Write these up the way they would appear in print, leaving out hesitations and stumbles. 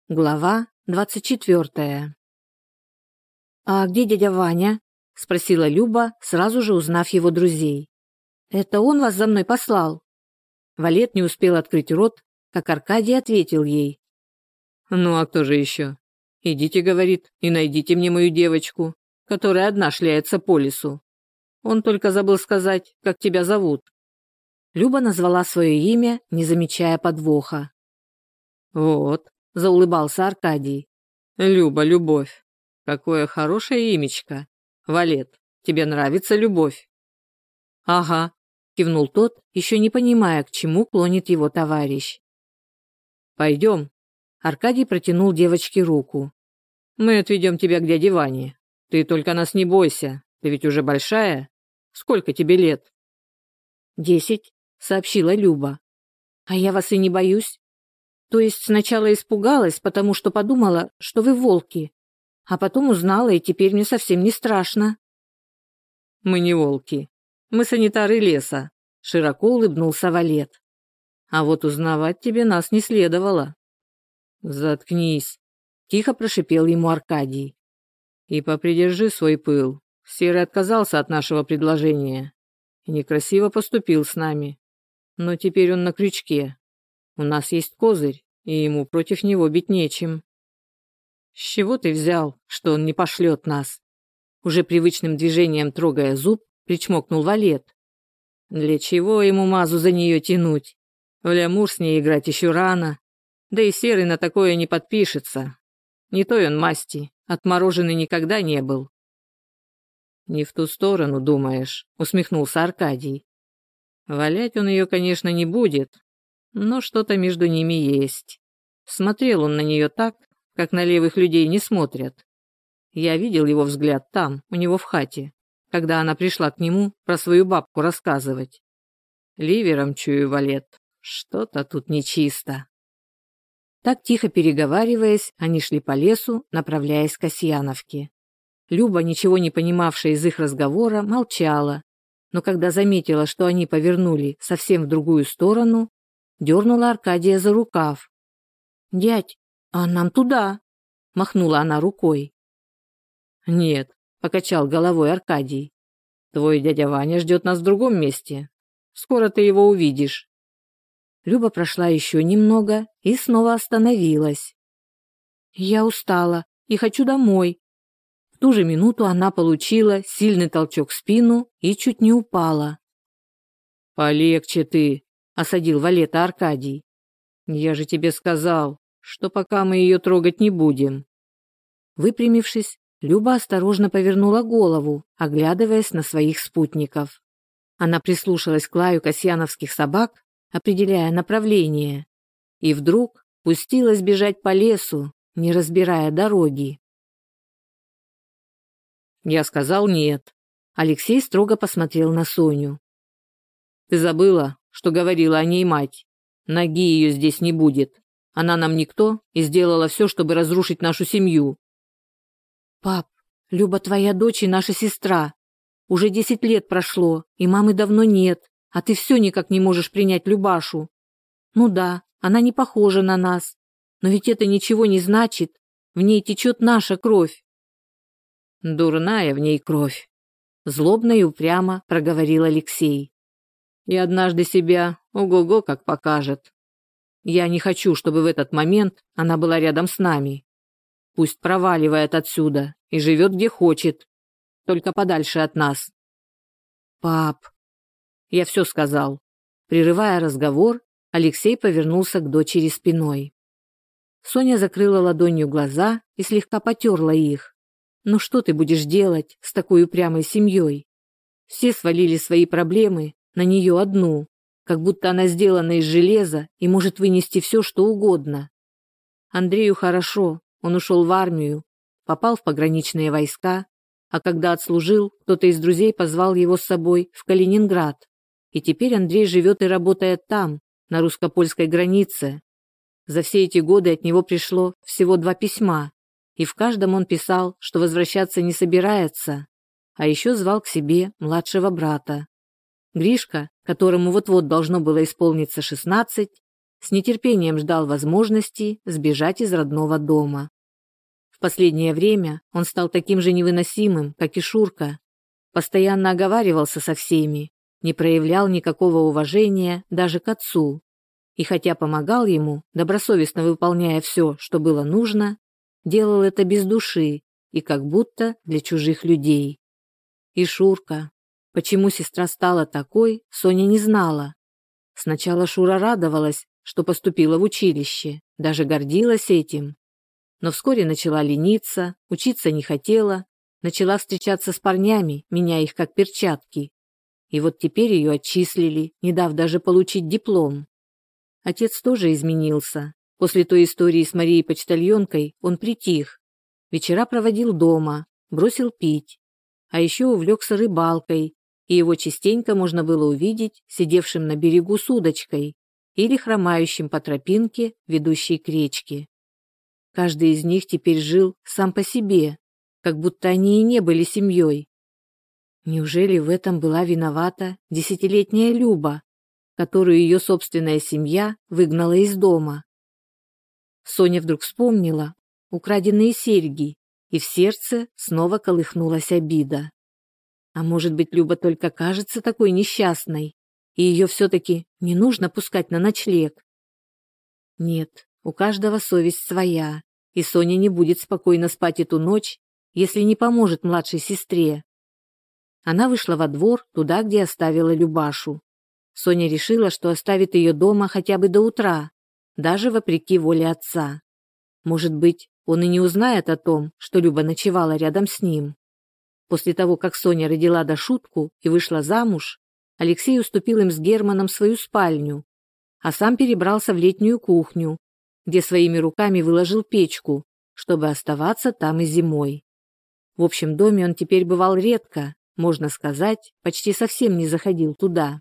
Глава 24. «А где дядя Ваня?» – спросила Люба, сразу же узнав его друзей. «Это он вас за мной послал?» Валет не успел открыть рот, как Аркадий ответил ей. «Ну а кто же еще? Идите, — говорит, — и найдите мне мою девочку, которая одна шляется по лесу. Он только забыл сказать, как тебя зовут». Люба назвала свое имя, не замечая подвоха. «Вот», — заулыбался Аркадий. «Люба, Любовь. Какое хорошее имечко. Валет, тебе нравится Любовь?» «Ага», — кивнул тот, еще не понимая, к чему клонит его товарищ. «Пойдем». Аркадий протянул девочке руку. «Мы отведем тебя к дяде Ване. Ты только нас не бойся, ты ведь уже большая. Сколько тебе лет?» 10, — сообщила Люба. «А я вас и не боюсь. То есть сначала испугалась, потому что подумала, что вы волки, а потом узнала, и теперь мне совсем не страшно». «Мы не волки. Мы санитары леса», — широко улыбнулся Валет. «А вот узнавать тебе нас не следовало». «Заткнись», — тихо прошипел ему Аркадий. «И попридержи свой пыл. Серый отказался от нашего предложения и некрасиво поступил с нами. Но теперь он на крючке. У нас есть козырь, и ему против него бить нечем». «С чего ты взял, что он не пошлет нас?» Уже привычным движением трогая зуб, причмокнул Валет. «Для чего ему мазу за нее тянуть? В лямур с ней играть еще рано. Да и Серый на такое не подпишется. Не той он масти, отмороженный никогда не был». «Не в ту сторону, думаешь», — усмехнулся Аркадий. «Валять он ее, конечно, не будет, но что-то между ними есть. Смотрел он на нее так, как на левых людей не смотрят. Я видел его взгляд там, у него в хате, когда она пришла к нему про свою бабку рассказывать. Ливером чую, Валет, что-то тут нечисто». Так, тихо переговариваясь, они шли по лесу, направляясь к Касьяновке. Люба, ничего не понимавшая из их разговора, молчала, но когда заметила, что они повернули совсем в другую сторону, дернула Аркадия за рукав. «Дядь, а нам туда!» – махнула она рукой. «Нет», – покачал головой Аркадий. «Твой дядя Ваня ждет нас в другом месте. Скоро ты его увидишь». Люба прошла еще немного и снова остановилась. «Я устала и хочу домой». В ту же минуту она получила сильный толчок в спину и чуть не упала. «Полегче ты», — осадил Валета Аркадий. «Я же тебе сказал, что пока мы ее трогать не будем». Выпрямившись, Люба осторожно повернула голову, оглядываясь на своих спутников. Она прислушалась к лаю касьяновских собак, определяя направление, и вдруг пустилась бежать по лесу, не разбирая дороги. «Я сказал нет». Алексей строго посмотрел на Соню. «Ты забыла, что говорила о ней мать. Ноги ее здесь не будет. Она нам никто и сделала все, чтобы разрушить нашу семью». «Пап, Люба твоя дочь и наша сестра. Уже 10 лет прошло, и мамы давно нет, а ты все никак не можешь принять Любашу. Ну да, она не похожа на нас, но ведь это ничего не значит. В ней течет наша кровь». «Дурная в ней кровь», — злобно и упрямо проговорил Алексей. «И однажды себя ого-го как покажет. Я не хочу, чтобы в этот момент она была рядом с нами. Пусть проваливает отсюда и живет где хочет, только подальше от нас». «Пап», — я все сказал. Прерывая разговор, Алексей повернулся к дочери спиной. Соня закрыла ладонью глаза и слегка потерла их. «Ну что ты будешь делать с такой упрямой семьей?» Все свалили свои проблемы на нее одну, как будто она сделана из железа и может вынести все, что угодно. Андрею хорошо, он ушел в армию, попал в пограничные войска, а когда отслужил, кто-то из друзей позвал его с собой в Калининград, и теперь Андрей живет и работает там, на русско-польской границе. За все эти годы от него пришло всего 2 письма, и в каждом он писал, что возвращаться не собирается, а еще звал к себе младшего брата. Гришка, которому вот-вот должно было исполниться 16, с нетерпением ждал возможности сбежать из родного дома. В последнее время он стал таким же невыносимым, как и Шурка. Постоянно оговаривался со всеми, не проявлял никакого уважения даже к отцу. И хотя помогал ему, добросовестно выполняя все, что было нужно, делал это без души и как будто для чужих людей. И Шурка. Почему сестра стала такой, Соня не знала. Сначала Шура радовалась, что поступила в училище, даже гордилась этим. Но вскоре начала лениться, учиться не хотела, начала встречаться с парнями, меняя их как перчатки. И вот теперь ее отчислили, не дав даже получить диплом. Отец тоже изменился. После той истории с Марией-почтальонкой он притих. Вечера проводил дома, бросил пить. А еще увлекся рыбалкой, и его частенько можно было увидеть сидевшим на берегу с удочкой или хромающим по тропинке, ведущей к речке. Каждый из них теперь жил сам по себе, как будто они и не были семьей. Неужели в этом была виновата 10-летняя Люба, которую ее собственная семья выгнала из дома? Соня вдруг вспомнила украденные серьги, и в сердце снова колыхнулась обида. А может быть, Люба только кажется такой несчастной, и ее все-таки не нужно пускать на ночлег? Нет, у каждого совесть своя, и Соня не будет спокойно спать эту ночь, если не поможет младшей сестре. Она вышла во двор, туда, где оставила Любашу. Соня решила, что оставит ее дома хотя бы до утра, даже вопреки воле отца. Может быть, он и не узнает о том, что Люба ночевала рядом с ним. После того, как Соня родила Дашутку и вышла замуж, Алексей уступил им с Германом свою спальню, а сам перебрался в летнюю кухню, где своими руками выложил печку, чтобы оставаться там и зимой. В общем доме он теперь бывал редко, можно сказать, почти совсем не заходил туда.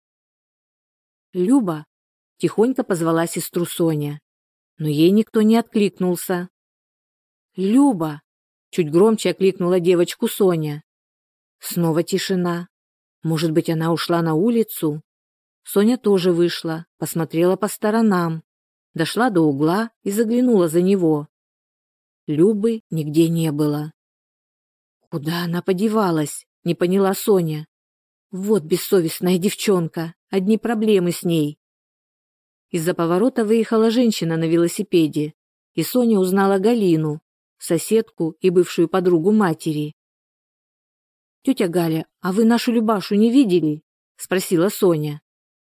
«Люба!» – тихонько позвала сестру Соня, но ей никто не откликнулся. «Люба!» – чуть громче окликнула девочку Соня. Снова тишина. Может быть, она ушла на улицу? Соня тоже вышла, посмотрела по сторонам, дошла до угла и заглянула за него. Любы нигде не было. Куда она подевалась? Не поняла Соня. Вот бессовестная девчонка, одни проблемы с ней. Из-за поворота выехала женщина на велосипеде, и Соня узнала Галину, соседку и бывшую подругу матери. «Тетя Галя, а вы нашу Любашу не видели?» – спросила Соня.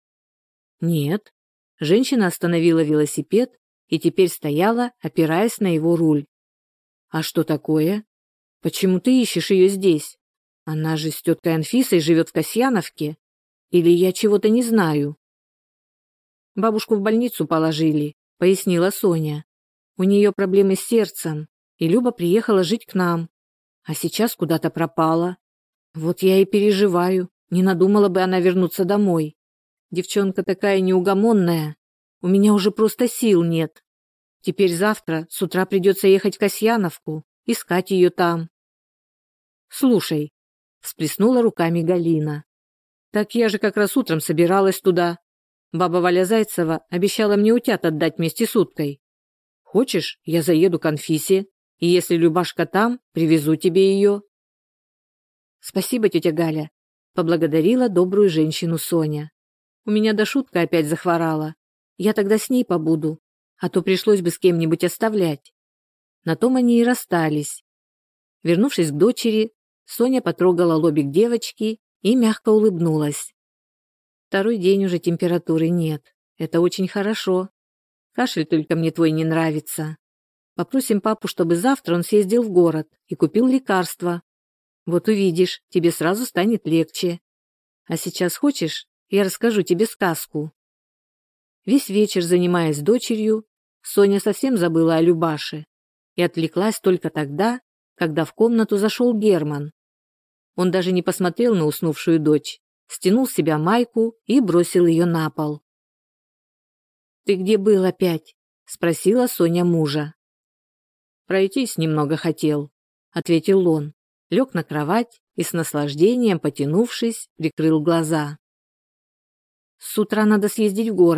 «Нет». Женщина остановила велосипед и теперь стояла, опираясь на его руль. «А что такое? Почему ты ищешь ее здесь? Она же с теткой Анфисой живет в Касьяновке. Или я чего-то не знаю?» «Бабушку в больницу положили», — пояснила Соня. «У нее проблемы с сердцем, и Люба приехала жить к нам. А сейчас куда-то пропала. Вот я и переживаю, не надумала бы она вернуться домой. Девчонка такая неугомонная, у меня уже просто сил нет. Теперь завтра с утра придется ехать в Касьяновку, искать ее там». «Слушай», — всплеснула руками Галина, «так я же как раз утром собиралась туда. Баба Валя Зайцева обещала мне утят отдать вместе с уткой. Хочешь, я заеду к Анфисе, и если Любашка там, привезу тебе ее». «Спасибо, тетя Галя», — поблагодарила добрую женщину Соня. «У меня Дашутка опять захворала. Я тогда с ней побуду, а то пришлось бы с кем-нибудь оставлять». На том они и расстались. Вернувшись к дочери, Соня потрогала лобик девочки и мягко улыбнулась. «Второй день уже температуры нет. Это очень хорошо. Кашель только мне твой не нравится. Попросим папу, чтобы завтра он съездил в город и купил лекарства. Вот увидишь, тебе сразу станет легче. А сейчас хочешь, я расскажу тебе сказку?» Весь вечер, занимаясь с дочерью, Соня совсем забыла о Любаше и отвлеклась только тогда, когда в комнату зашел Герман. Он даже не посмотрел на уснувшую дочь, стянул с себя майку и бросил ее на пол. «Ты где был опять?» – спросила Соня мужа. «Пройтись немного хотел», – ответил он, лег на кровать и с наслаждением, потянувшись, прикрыл глаза. «С утра надо съездить в город»,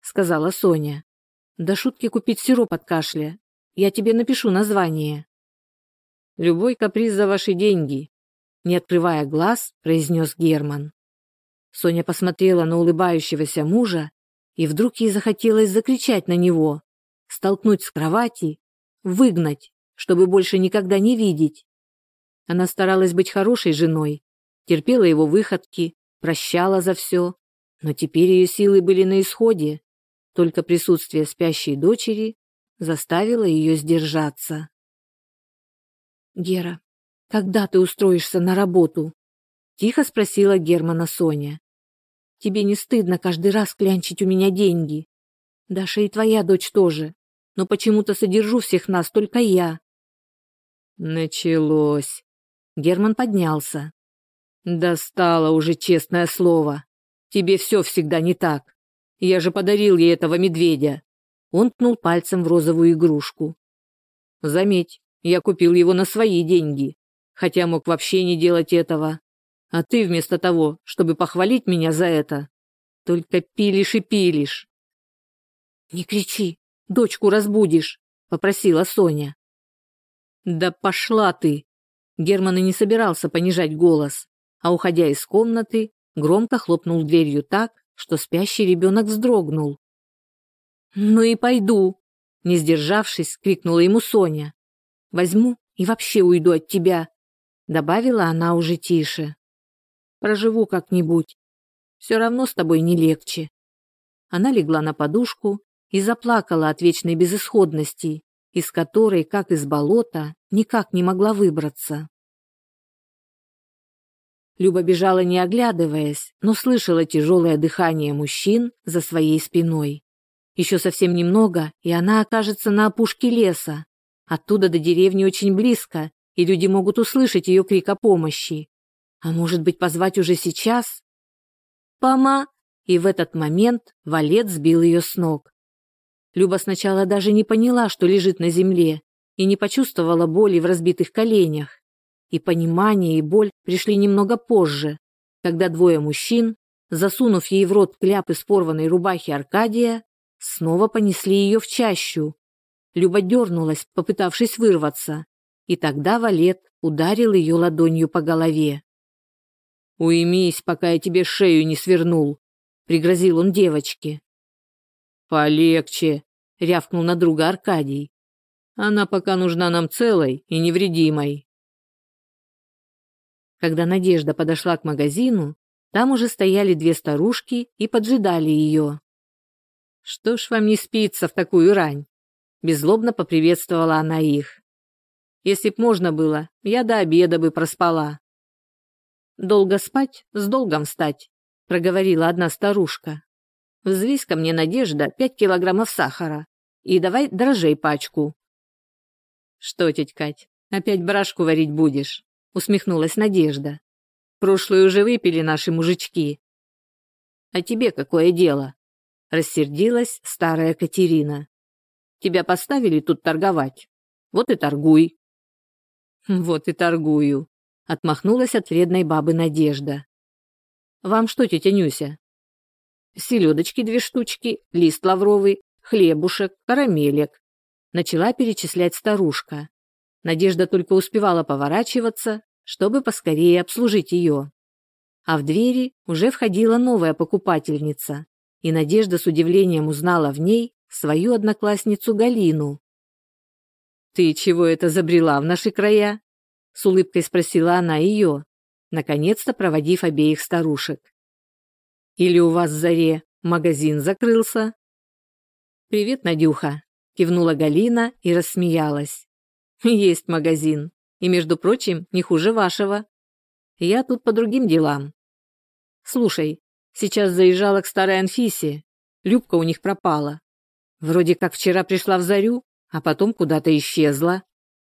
сказала Соня. До шутки купить сироп от кашля. Я тебе напишу название. Любой каприз за ваши деньги, не открывая глаз, произнес Герман. Соня посмотрела на улыбающегося мужа, и вдруг ей захотелось закричать на него, столкнуть с кровати, выгнать, чтобы больше никогда не видеть. Она старалась быть хорошей женой, терпела его выходки, прощала за все, но теперь ее силы были на исходе. Только присутствие спящей дочери заставило ее сдержаться. «Гера, когда ты устроишься на работу?» – тихо спросила Германа Соня. «Тебе не стыдно каждый раз клянчить у меня деньги? Даша и твоя дочь тоже, но почему-то содержу всех нас только я». Началось. Герман поднялся. «Достало уже, честное слово. Тебе все всегда не так. Я же подарил ей этого медведя». Он ткнул пальцем в розовую игрушку. «Заметь, я купил его на свои деньги, хотя мог вообще не делать этого. А ты вместо того, чтобы похвалить меня за это, только пилишь и пилишь». «Не кричи, дочку разбудишь», — попросила Соня. «Да пошла ты!» Герман и не собирался понижать голос, а, уходя из комнаты, громко хлопнул дверью так, что спящий ребенок вздрогнул. «Ну и пойду!» — не сдержавшись, крикнула ему Соня. «Возьму и вообще уйду от тебя», — добавила она уже тише. «Проживу как-нибудь. Все равно с тобой не легче». Она легла на подушку и заплакала от вечной безысходности, из которой, как из болота, никак не могла выбраться. Люба бежала, не оглядываясь, но слышала тяжелое дыхание мужчин за своей спиной. Еще совсем немного, и она окажется на опушке леса. Оттуда до деревни очень близко, и люди могут услышать ее крик о помощи. А может быть, позвать уже сейчас? «Пома!» И в этот момент Валет сбил ее с ног. Люба сначала даже не поняла, что лежит на земле, и не почувствовала боли в разбитых коленях. И понимание, и боль пришли немного позже, когда двое мужчин, засунув ей в рот кляп из порванной рубахи Аркадия, снова понесли ее в чащу. Люба дернулась, попытавшись вырваться, и тогда Валет ударил ее ладонью по голове. «Уймись, пока я тебе шею не свернул», — пригрозил он девочке. «Полегче», — рявкнул на друга Аркадий. «Она пока нужна нам целой и невредимой». Когда Надежда подошла к магазину, там уже стояли две старушки и поджидали ее. «Что ж вам не спится в такую рань?» Беззлобно поприветствовала она их. «Если б можно было, я до обеда бы проспала». «Долго спать, с долгом встать», — проговорила одна старушка. «Взвесь ко мне, Надежда, 5 килограммов сахара и давай дрожжей пачку». «Что, тетя Кать, опять брашку варить будешь?» — усмехнулась Надежда. «Прошлую уже выпили наши мужички». «А тебе какое дело?» — рассердилась старая Катерина. «Тебя поставили тут торговать. Вот и торгуй». «Вот и торгую», — отмахнулась от вредной бабы Надежда. «Вам что, тетя Нюся?» «Селедочки 2 штучки, лист лавровый, хлебушек, карамелек», — начала перечислять старушка. Надежда только успевала поворачиваться, чтобы поскорее обслужить ее. А в двери уже входила новая покупательница, и Надежда с удивлением узнала в ней свою одноклассницу Галину. «Ты чего это забрела в наши края?» — с улыбкой спросила она ее, наконец-то проводив обеих старушек. «Или у вас в Заре магазин закрылся?» «Привет, Надюха», — кивнула Галина и рассмеялась. «Есть магазин, и, между прочим, не хуже вашего. Я тут по другим делам. Слушай, сейчас заезжала к старой Анфисе, Любка у них пропала. Вроде как вчера пришла в Зарю, а потом куда-то исчезла».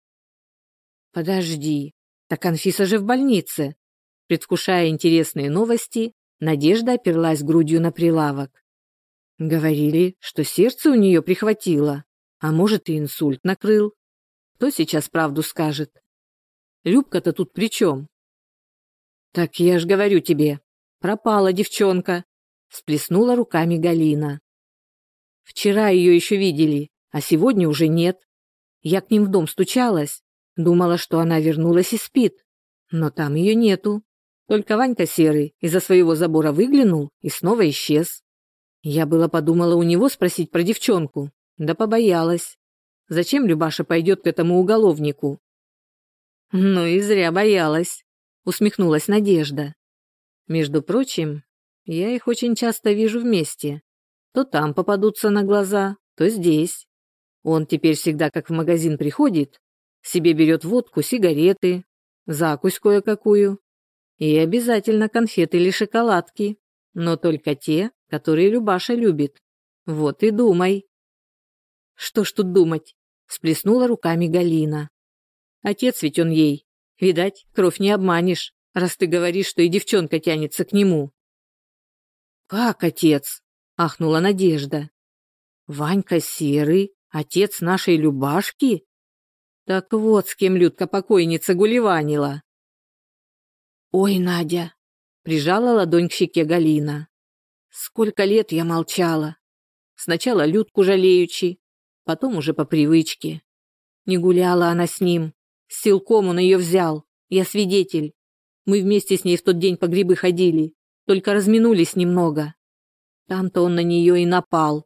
«Подожди, так Анфиса же в больнице». Предвкушая интересные новости, Надежда оперлась грудью на прилавок. «Говорили, что сердце у нее прихватило, а может и инсульт накрыл. Кто сейчас правду скажет? Любка-то тут при чем?» «Так я ж говорю тебе, пропала девчонка», — всплеснула руками Галина. Вчера ее еще видели, а сегодня уже нет. Я к ним в дом стучалась, думала, что она вернулась и спит, но там ее нету. Только Ванька Серый из-за своего забора выглянул и снова исчез. Я было подумала у него спросить про девчонку, да побоялась. Зачем Любаша пойдет к этому уголовнику? Ну и зря боялась, усмехнулась Надежда. Между прочим, я их очень часто вижу вместе. То там попадутся на глаза, то здесь. Он теперь всегда как в магазин приходит, себе берет водку, сигареты, закусь кое-какую и обязательно конфеты или шоколадки, но только те, которые Любаша любит. Вот и думай. Что ж тут думать? Всплеснула руками Галина. Отец ведь он ей. Видать, кровь не обманешь, раз ты говоришь, что и девчонка тянется к нему. Как отец? Ахнула Надежда. Ванька Серый, отец нашей Любашки? Так вот, с кем Людка-покойница гулеванила. Ой, Надя, прижала ладонь к щеке Галина. Сколько лет я молчала. Сначала Людку жалеючи, потом уже по привычке. Не гуляла она с ним. Силком он ее взял. Я свидетель. Мы вместе с ней в тот день по грибы ходили, только разминулись немного. Там-то он на нее и напал.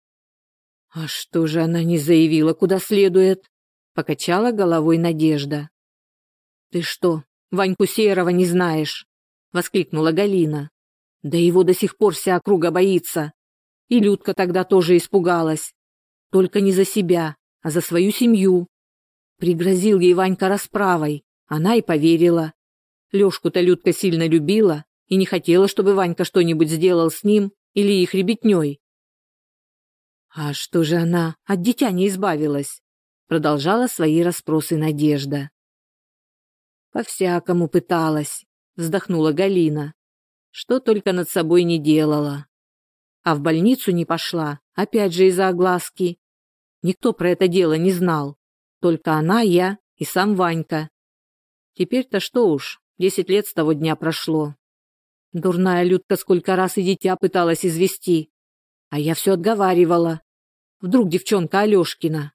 А что же она не заявила, куда следует? Покачала головой Надежда. Ты что, Ваньку Серого не знаешь? Воскликнула Галина. Да его до сих пор вся округа боится. И Людка тогда тоже испугалась. Только не за себя, а за свою семью. Пригрозил ей Ванька расправой, она и поверила. Лёшку-то Людка сильно любила и не хотела, чтобы Ванька что-нибудь сделал с ним или их ребятнёй. А что же она от дитя не избавилась? Продолжала свои расспросы Надежда. По-всякому пыталась, вздохнула Галина. Что только над собой не делала. А в больницу не пошла, опять же из-за огласки. Никто про это дело не знал. Только она, я и сам Ванька. Теперь-то что уж, 10 лет с того дня прошло. Дурная Людка сколько раз и дитя пыталась извести. А я все отговаривала. Вдруг девчонка Алешкина.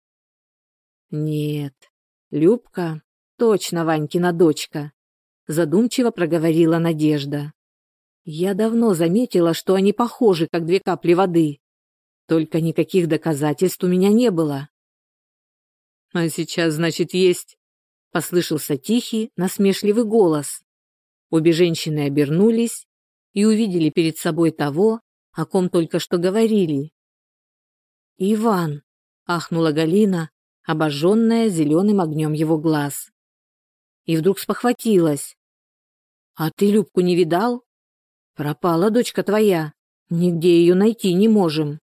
Нет, Любка точно Ванькина дочка, задумчиво проговорила Надежда. Я давно заметила, что они похожи, как две капли воды. Только никаких доказательств у меня не было. А сейчас, значит, есть. Послышался тихий, насмешливый голос. Обе женщины обернулись и увидели перед собой того, о ком только что говорили. «Иван!» — ахнула Галина, обожженная зеленым огнем его глаз. И вдруг спохватилась. «А ты Любку не видал? Пропала дочка твоя. Нигде ее найти не можем».